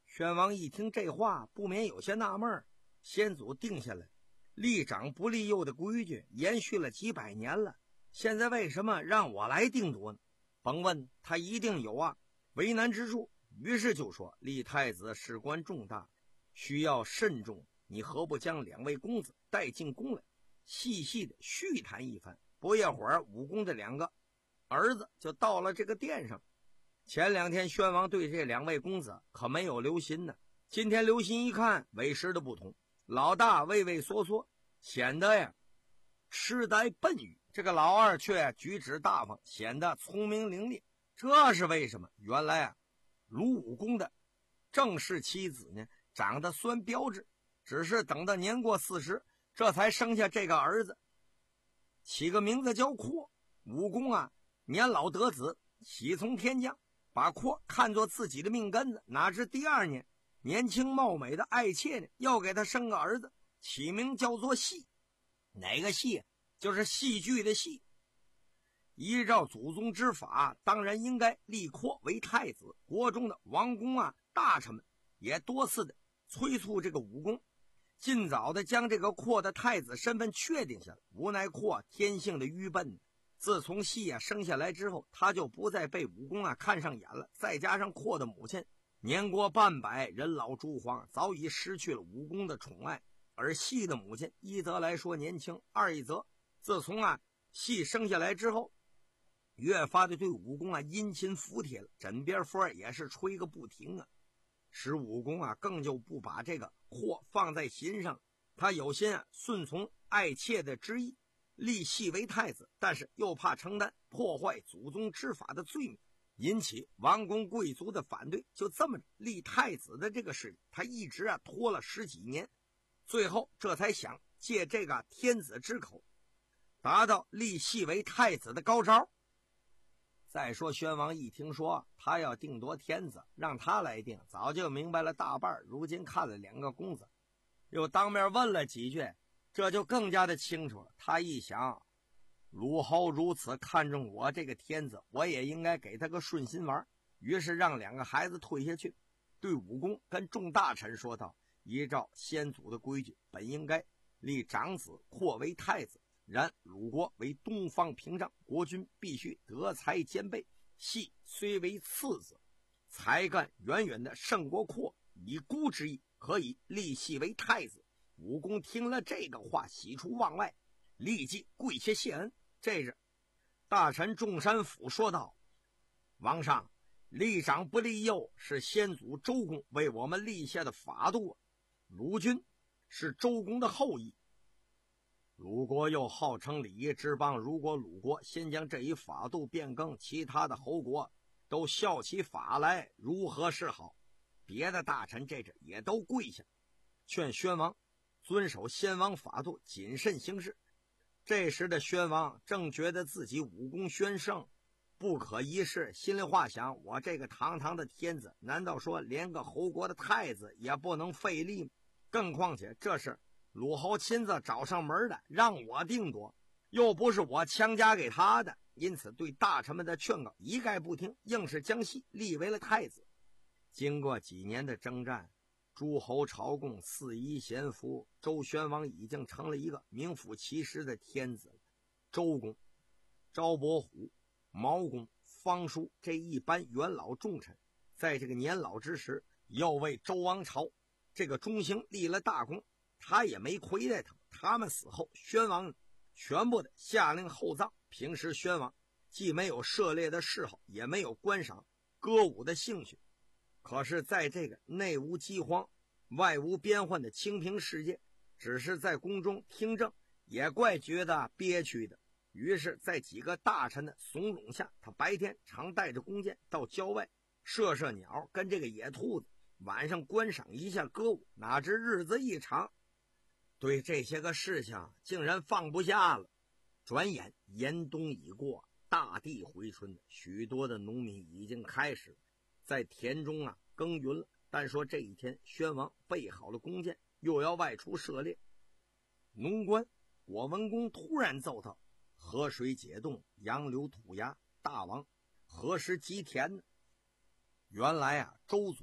宣王一听这话，不免有些纳闷儿。先祖定下来立长不立幼的规矩，延续了几百年了，现在为什么让我来定夺呢？甭问，他一定有啊为难之处。于是就说，立太子事关重大，需要慎重，你何不将两位公子带进宫来，细细的叙谈一番。不一会儿，武公的两个儿子就到了这个殿上。前两天宣王对这两位公子可没有留心呢，今天留心一看，为时的不同。老大畏畏缩缩，显得呀痴呆笨愚，这个老二却举止大方，显得聪明伶俐。这是为什么？原来啊鲁武公的正室妻子呢，长得虽标致，只是等到年过四十，这才生下这个儿子，起个名字叫阔。武公啊年老得子，喜从天降，把阔看作自己的命根子。哪知第二年，年轻貌美的爱妾呢，要给他生个儿子，起名叫做戏。哪个戏？就是戏剧的戏。依照祖宗之法，当然应该立阔为太子。国中的王公啊大臣们也多次的催促这个武公尽早的将这个阔的太子身份确定下来。无奈阔天性的愚笨，自从戏啊生下来之后，他就不再被武公啊看上眼了。再加上阔的母亲年过半百，人老珠黄，早已失去了武公的宠爱。而戏的母亲一则来说年轻，二一则自从啊戏生下来之后，越发的对武公啊殷勤服帖了，枕边风也是吹个不停啊，使武公啊更就不把这个祸放在心上。他有心啊顺从爱妾的旨意，立戏为太子，但是又怕承担破坏祖宗之法的罪名，引起王公贵族的反对。就这么着，立太子的这个事情他一直啊拖了十几年，最后这才想借这个天子之口达到立戏为太子的高招。再说宣王一听说他要定夺天子，让他来定，早就明白了大半。如今看了两个公子，又当面问了几句，这就更加的清楚了。他一想，鲁侯如此看重我这个天子，我也应该给他个顺心丸。于是让两个孩子退下去，对武公跟众大臣说道，依照先祖的规矩，本应该立长子扩为太子，然鲁国为东方屏障，国君必须德才兼备，系虽为次子，才干远远的胜过阔，以孤之意，可以立系为太子。武公听了这个话，喜出望外，立即跪下谢恩。这时大臣仲山府说道，王上，立长不立幼，是先祖周公为我们立下的法度，鲁君是周公的后裔，鲁国又号称礼义之邦，如果鲁国先将这一法度变更，其他的侯国都效起法来，如何是好？别的大臣这阵也都跪下，劝宣王遵守先王法度，谨慎行事。这时的宣王正觉得自己武功宣胜，不可一世，心里话想，我这个堂堂的天子，难道说连个侯国的太子也不能费力吗？更况且这是鲁侯亲自找上门的，让我定夺，又不是我强加给他的。因此对大臣们的劝告一概不听，硬是将系立为了太子。经过几年的征战，诸侯朝贡，四夷贤服，周宣王已经成了一个名副其实的天子了。周公、昭伯虎、毛公、方叔这一般元老重臣，在这个年老之时，又为周王朝这个中兴立了大功，他也没亏待他们。他们死后，宣王全部的下令厚葬。平时宣王既没有涉猎的嗜好，也没有观赏歌舞的兴趣，可是在这个内无饥荒外无边患的清平世界，只是在宫中听政也怪觉得憋屈的。于是在几个大臣的怂恿下，他白天常带着弓箭到郊外射射鸟，跟这个野兔子，晚上观赏一下歌舞。哪知日子一长，对这些个事情竟然放不下了。转眼严冬已过，大地回春，许多的农民已经开始在田中啊耕耘了。但说这一天，宣王备好了弓箭，又要外出射猎。农官果文公突然奏道，河水解冻，洋流吐芽，大王何时及田呢？原来啊，周族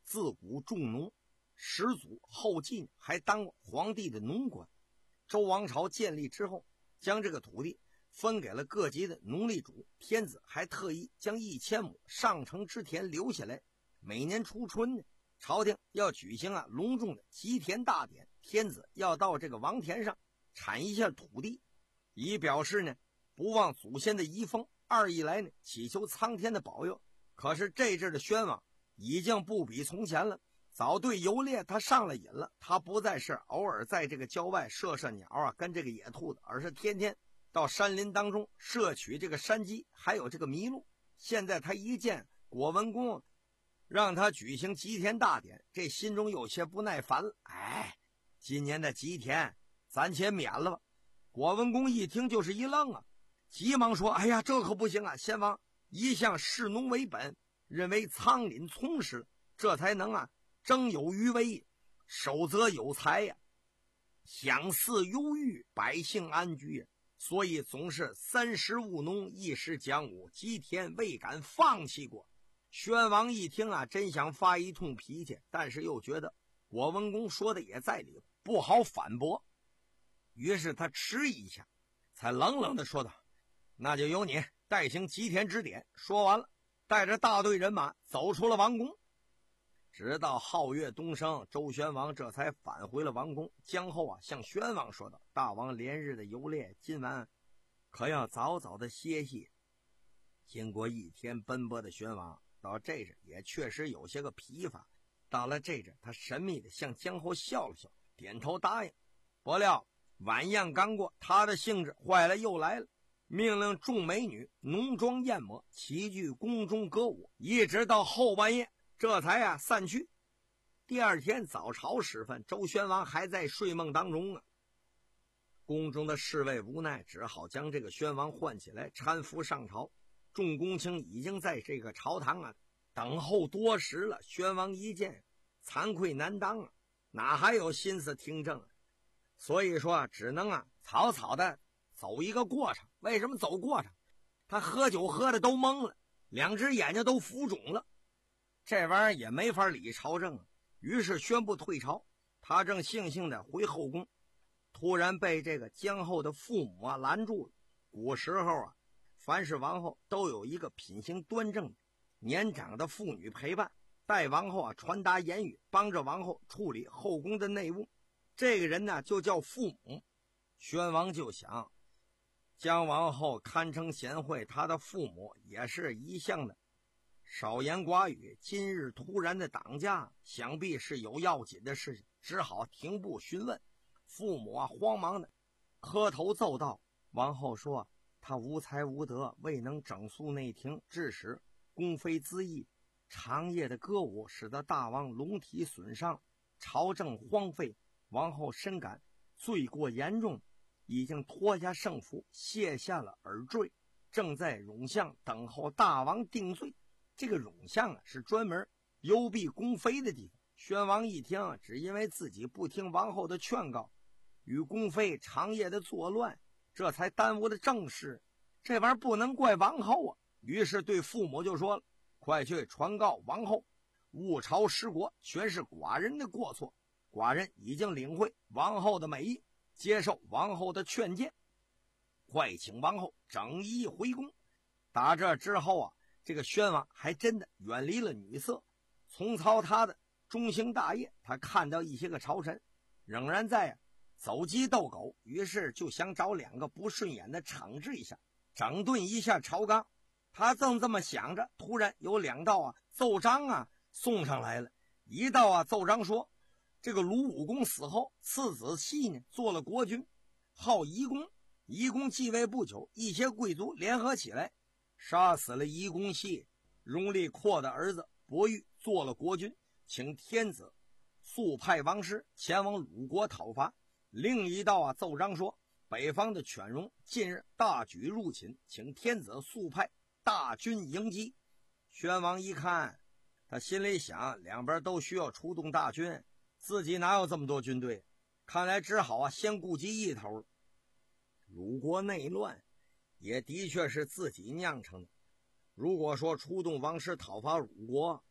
自古重农，始祖后继还当过皇帝的农官。周王朝建立之后，将这个土地分给了各级的农力主，天子还特意将一千亩上乘之田留下来。每年初春呢，朝廷要举行啊隆重的祭田大典，天子要到这个王田上铲一下土地，以表示呢不忘祖先的遗风，二一来呢祈求苍天的保佑。可是这阵的宣王已经不比从前了，早对游猎他上了瘾了，他不再是偶尔在这个郊外射射鸟啊跟这个野兔子，而是天天到山林当中摄取这个山鸡还有这个麋鹿。现在他一见果文公让他举行祭田大典，这心中有些不耐烦了。哎，今年的祭田暂且免了吧。果文公一听就是一愣啊，急忙说：哎呀，这可不行啊！先王一向视农为本，认为仓廪充实，这才能啊争有余威，守则有才呀、啊，享祀忧郁，百姓安居呀、啊。所以总是三十务农，一时讲武，祭田未敢放弃过。宣王一听啊，真想发一通脾气，但是又觉得果文公说的也在理，不好反驳。于是他迟疑一下，才冷冷地说道：那就由你代行祭田之典。说完了，带着大队人马走出了王宫。直到皓月东升，周宣王这才返回了王宫。姜后啊向宣王说道：大王连日的游猎，今晚可要早早的歇息。经过一天奔波的宣王到这阵也确实有些个疲乏，到了这阵他神秘的向姜后笑了笑，点头答应。不料晚宴刚过，他的兴致坏了又来了，命令众美女浓妆艳抹，齐聚宫中歌舞，一直到后半夜这才啊散去。第二天早朝时分，周宣王还在睡梦当中啊。宫中的侍卫无奈，只好将这个宣王唤起来搀扶上朝。众公卿已经在这个朝堂啊等候多时了。宣王一见，惭愧难当啊，哪还有心思听政啊？所以说只能啊草草的走一个过程。为什么走过程？他喝酒喝的都懵了，两只眼睛都浮肿了，这玩意儿也没法理朝政啊。于是宣布退朝。他正悻悻的回后宫，突然被这个姜后的父母啊拦住了。古时候啊，凡是王后都有一个品行端正的年长的妇女陪伴，代王后啊传达言语，帮着王后处理后宫的内务。这个人呢就叫父母。宣王就想，姜王后堪称贤惠，他的父母也是一向的少言寡语，今日突然的挡驾，想必是有要紧的事情，只好停步询问。父母啊慌忙的磕头奏道。王后说，他无才无德，未能整肃内廷，致使宫妃恣意，长夜的歌舞使得大王龙体损伤，朝政荒废。王后深感罪过严重，已经脱下圣服，卸下了耳坠，正在冗巷等候大王定罪。这个冗巷啊是专门幽闭宫妃的地方。宣王一听啊，只因为自己不听王后的劝告，与宫妃长夜的作乱，这才耽误了正事。这玩意儿不能怪王后啊。于是对父母就说了，快去传告王后，误朝失国全是寡人的过错，寡人已经领会王后的美意，接受王后的劝谏，快请王后整衣回宫。打这之后啊，这个宣王还真的远离了女色，重操他的中兴大业。他看到一些个朝臣仍然在、啊、走鸡斗狗，于是就想找两个不顺眼的惩治一下，整顿一下朝纲。他正这么想着，突然有两道啊奏章啊送上来了。一道啊奏章说，这个鲁武公死后，次子系呢做了国君，号夷公。夷公继位不久，一些贵族联合起来，杀死了夷公系荣利阔的儿子伯玉，做了国君，请天子速派王师前往鲁国讨伐。另一道啊奏章说，北方的犬戎近日大举入侵，请天子速派大军迎击。宣王一看，他心里想，两边都需要出动大军，自己哪有这么多军队？看来只好啊先顾及一头了。鲁国内乱也的确是自己酿成的。如果说出动王师讨伐鲁国，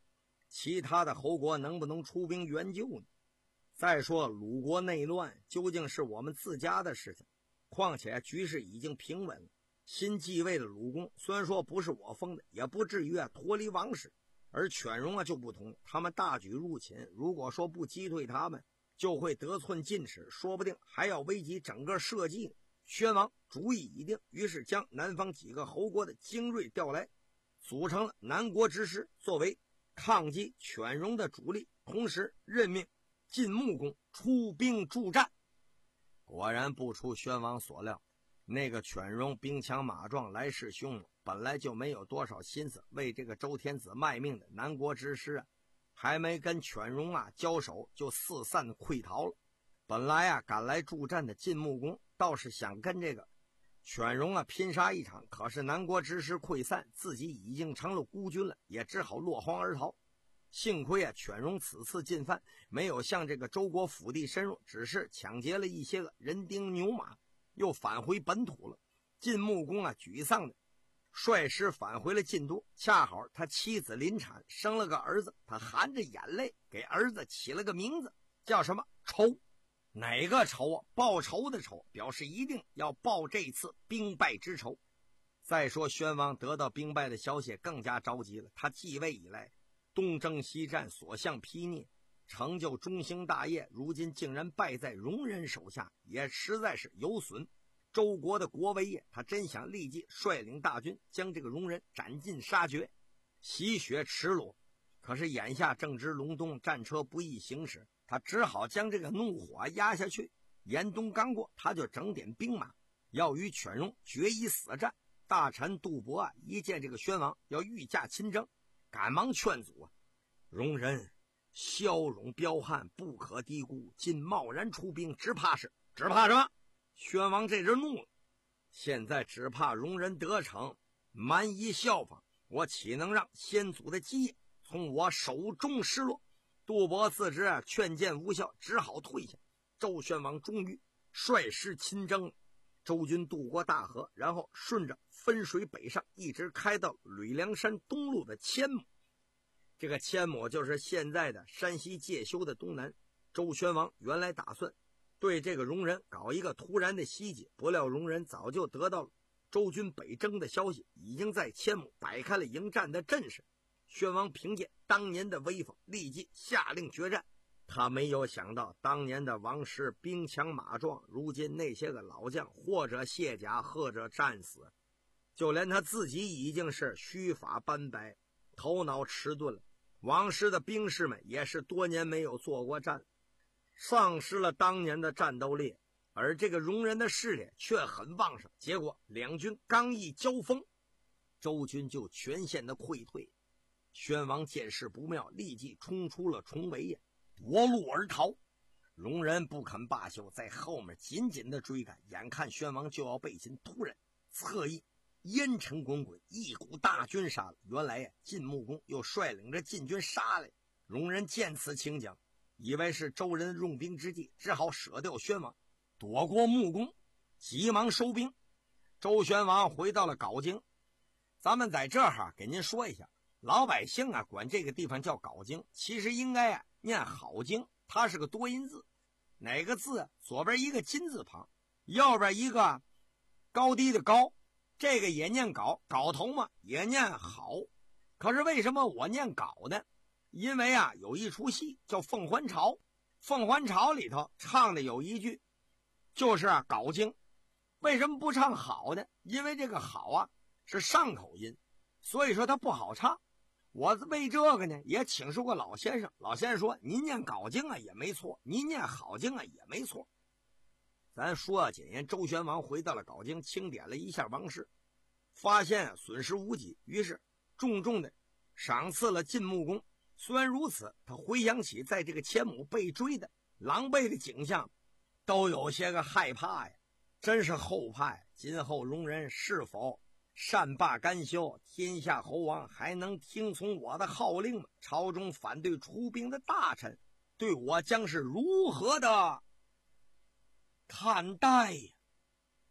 其他的侯国能不能出兵援救呢？再说鲁国内乱究竟是我们自家的事情，况且局势已经平稳了。新继位的鲁公虽然说不是我封的，也不至于啊脱离王室，而犬戎啊就不同，他们大举入侵，如果说不击退他们，就会得寸进尺，说不定还要危及整个社稷呢。宣王主意已定，于是将南方几个侯国的精锐调来，组成了南国之师，作为抗击犬戎的主力，同时任命晋穆公出兵助战。果然不出宣王所料，那个犬戎兵强马壮，来势凶猛，本来就没有多少心思为这个周天子卖命的南国之师啊，还没跟犬戎啊交手，就四散溃逃了。本来啊赶来助战的晋穆公倒是想跟这个犬戎啊拼杀一场，可是南国之师溃散，自己已经成了孤军了，也只好落荒而逃。幸亏啊犬戎此次进犯没有向这个周国腹地深入，只是抢劫了一些个人丁牛马，又返回本土了。晋穆公啊沮丧的率师返回了晋都，恰好他妻子临产，生了个儿子，他含着眼泪给儿子起了个名字，叫什么仇。哪个仇啊？报仇的仇，表示一定要报这次兵败之仇。再说宣王得到兵败的消息更加着急了，他继位以来东征西战，所向披靡，成就中兴大业，如今竟然败在戎人手下，也实在是有损周国的国威业。他真想立即率领大军将这个戎人斩尽杀绝，洗雪耻辱。可是眼下正值隆冬，战车不易行驶，他只好将这个怒火压下去。严冬刚过，他就整点兵马，要与犬戎决一死战。大臣杜伯啊，一见这个宣王要御驾亲征，赶忙劝阻啊，戎人骁勇彪悍，不可低估，今贸然出兵，只怕是只怕什么？宣王这人怒了，现在只怕戎人得逞，蛮夷效仿，我岂能让先祖的基业从我手中失落？杜伯自知啊劝谏无效，只好退下。周宣王终于率师亲征，周军渡过大河，然后顺着汾水北上，一直开到吕梁山东路的阡亩。这个阡亩就是现在的山西介休的东南。周宣王原来打算对这个戎人搞一个突然的袭击，不料戎人早就得到了周军北征的消息，已经在阡亩摆开了迎战的阵势。宣王凭借当年的威风，立即下令决战。他没有想到当年的王师兵强马壮，如今那些个老将或者卸甲，或者战死，就连他自己已经是须发斑白，头脑迟钝了。王师的兵士们也是多年没有做过战，丧失了当年的战斗力，而这个戎人的势力却很旺盛。结果两军刚一交锋，周军就全线的溃退。宣王见势不妙，立即冲出了重围呀，夺路而逃。戎人不肯罢休，在后面紧紧的追赶，眼看宣王就要被擒，突然侧翼烟尘滚滚，一股大军杀了。原来呀，晋穆公又率领着晋军杀来。戎人见此情景，以为是周人用兵之计，只好舍掉宣王，躲过穆公，急忙收兵。周宣王回到了镐京。咱们在这儿给您说一下，老百姓啊管这个地方叫镐京，其实应该啊念好京，它是个多音字。哪个字啊？左边一个金字旁，右边一个高低的高，这个也念镐，镐头嘛也念好。可是为什么我念镐呢？因为啊有一出戏叫《凤还巢》，《凤还巢》里头唱的有一句就是啊镐京。为什么不唱好呢？因为这个好啊是上口音，所以说它不好唱。我为这个呢也请示过老先生，老先生说您念镐京啊也没错，您念好京啊也没错。咱说啊，简言周宣王回到了镐京，清点了一下王室，发现损失无几，于是重重的赏赐了晋穆公。虽然如此，他回想起在这个阡亩被追的狼狈的景象，都有些个害怕呀，真是后怕呀。今后戎人是否善罢甘休，天下侯王还能听从我的号令吗？朝中反对出兵的大臣对我将是如何的看待呀？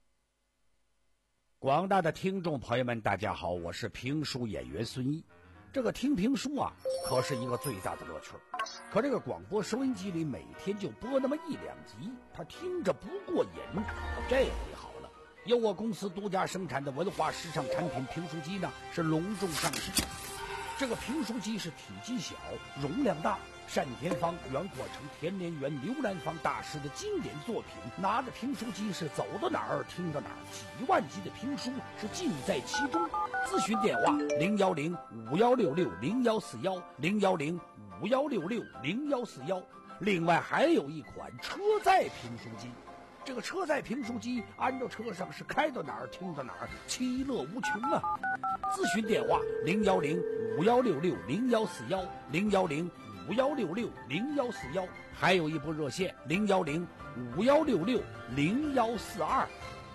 广大的听众朋友们大家好，我是评书演员孙一。这这个听评书啊，可是一个最大的乐趣。可这个广播收音机里每天就播那么一两集，他听着不过瘾。这回好了，由我公司独家生产的文化时尚产品评书机呢，是隆重上市。这个评书机是体积小，容量大，单田芳、袁阔成、田连元、刘兰芳大师的经典作品。拿着评书机是走到哪儿听到哪儿，几万集的评书是尽在其中。咨询电话零幺零五幺六六零幺四幺零幺零五幺六六零幺四幺。另外还有一款车载评书机，这个车载评书机安到车上是开到哪儿听到哪儿，其乐无穷啊！咨询电话零幺零五幺六六零幺四幺零幺零五幺六六零幺四幺，还有一部热线零幺零五幺六六零幺四二。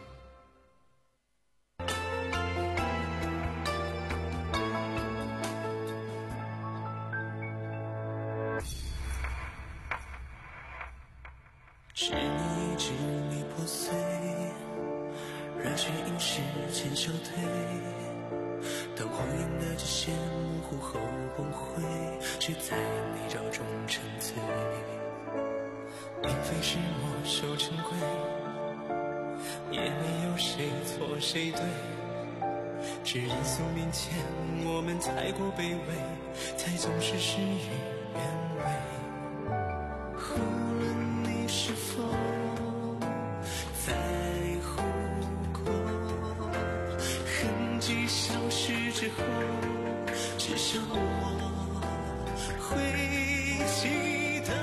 是你支离破碎，热血因时间消退，当谎言的界限模糊后崩溃，却在泥沼中沉醉。并非是墨守成规，也没有谁错谁对，只因宿命前我们太过卑微，才总是事与愿违。无论你是否在乎过，痕迹消失之后，至少我会记得。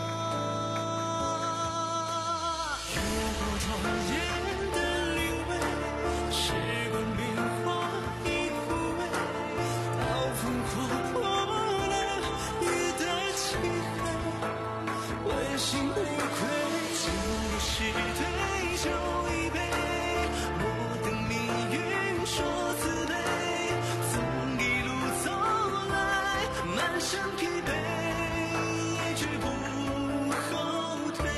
越过庄严的灵位，时光变化已枯萎，到疯狂破了夜的漆黑，问心无愧，经历是对酒一杯，我等命运说慈悲，从一路走来满身疲惫，也绝不后退。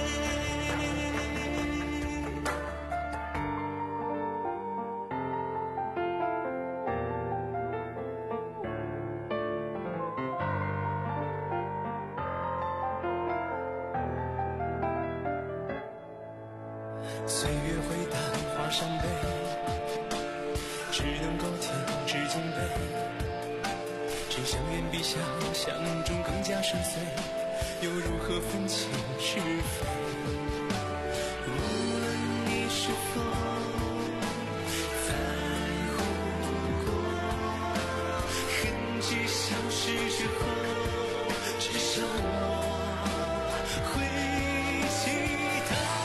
岁月回荡华山碑，只能够天之敬杯，真相远比想象中更加深邃，又如何分清是非？无论你是否在乎过，痕迹消失之后，至少我会记得。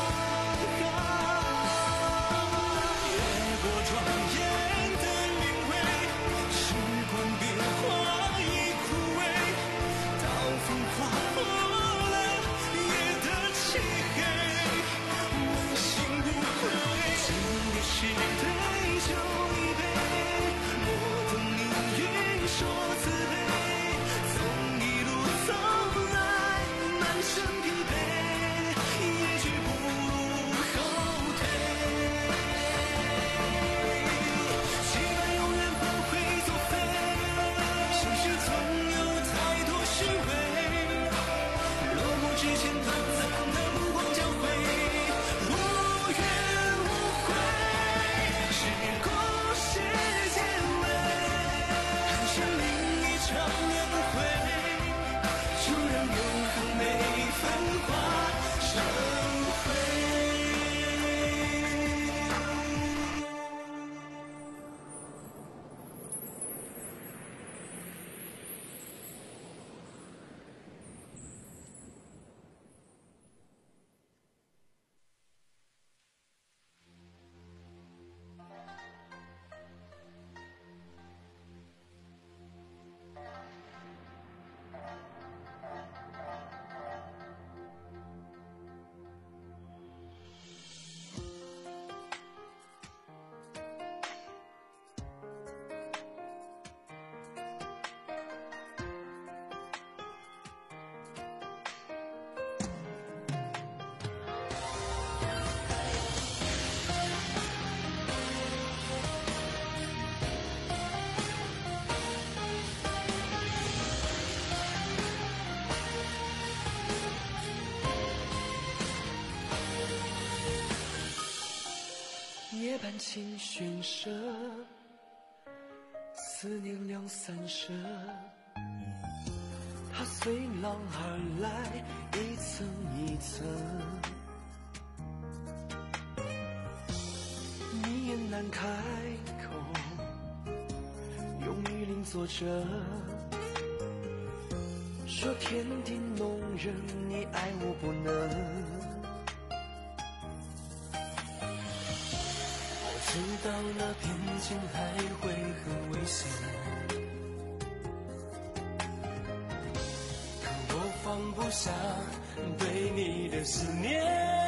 越过庄严的灵位，时光变化已枯萎，到风化破了夜的漆黑，问心无愧，经历是对酒一杯，我等命运说慈悲，从感情悬舍，思念两三舍，它随浪而来，一层一层，你也难开口，用雨淋作证，说天地弄人，你爱我不能。知道那片情还会很危险，可我放不下对你的思念。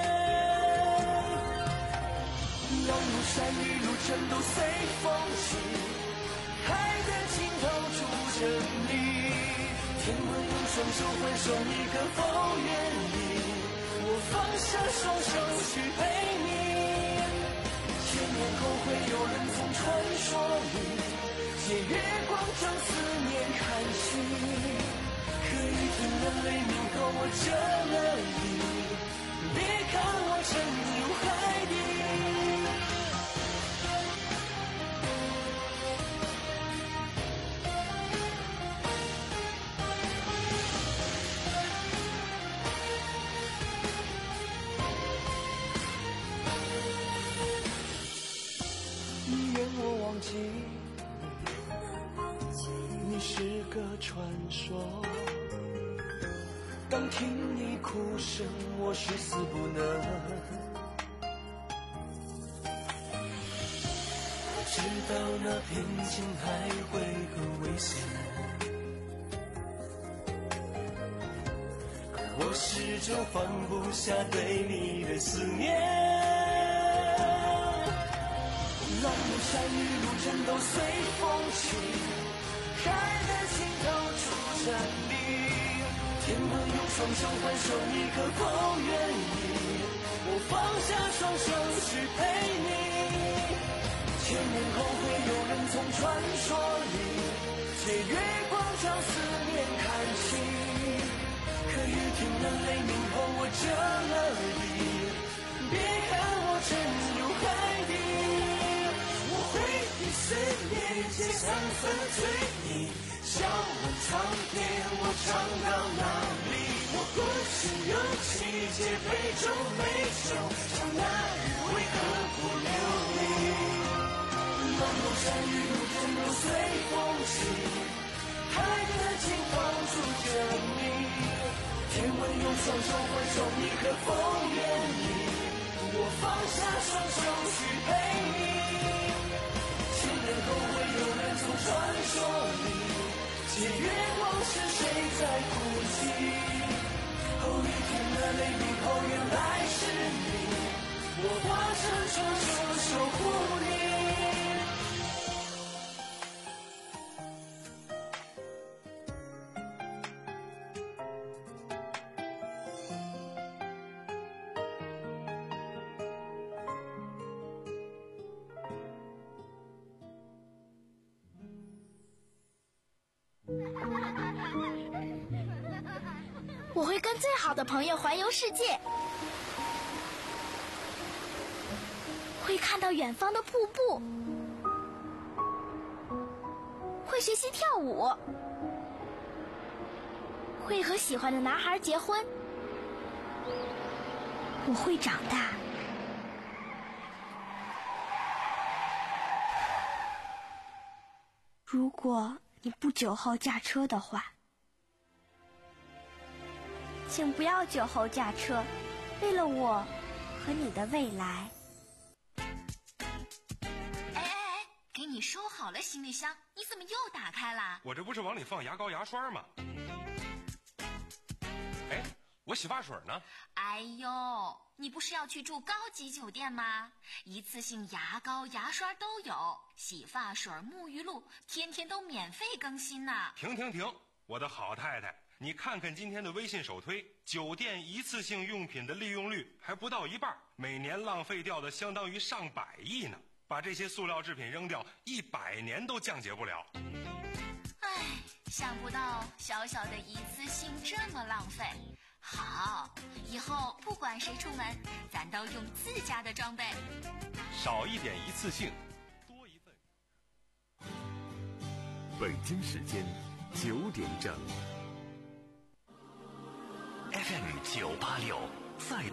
浪如山，雨如尘，都随风去，海的尽头住着你。天问用双手换手，你可否愿意？我放下双手去陪你。千年后会有人从传说里借月光将思念看清，可以听了雷鸣后我这了意，别看我沉入海底。忘记你，你是个传说。当听你哭声，我誓死不能。我知道那片情还会很危险，可我始终放不下对你的思念。浪如山，雨如尘，都随风去，海的尽头住着你。天问用双手换手，你可否愿意？我放下双手去陪你。千年后会有人从传说里借月光将思念看清，可雨停了，雷鸣后我这了意，别看我沉入海底。回忆碎裂，街上纷醉你，笑问长天，我唱到哪里？我故事有情，皆杯中美酒，长那日为何不流离？浪如山，雨如尘，都随风起，海的尽头住着你。天问用双手换手，你可否愿意？我放下双手去陪你。千年后会有人从传说里借月光，是谁在哭泣？后雨停了，雷鸣后原来是你，我化成双手守护你。 我会跟最好的朋友环游世界，会看到远方的瀑布，会学习跳舞，会和喜欢的男孩结婚。我会长大。如果你不酒后驾车的话，请不要酒后驾车，为了我和你的未来。 哎哎哎，给你收好了行李箱，你怎么又打开了？ 我这不是往里放牙膏牙刷吗？哎，我洗发水呢？ 哎呦，你不是要去住高级酒店吗？一次性牙膏牙刷都有，洗发水沐浴露天天都免费更新呢。 停停停，我的好太太，你看看今天的微信首推，酒店一次性用品的利用率还不到一半，每年浪费掉的相当于上百亿呢。把这些塑料制品扔掉，一百年都降解不了。 唉，想不到小小的一次性这么浪费。 好，以后不管谁出门，咱都用自家的装备。 少一点一次性，多一份。 北京时间九点整。 F M 九八六再度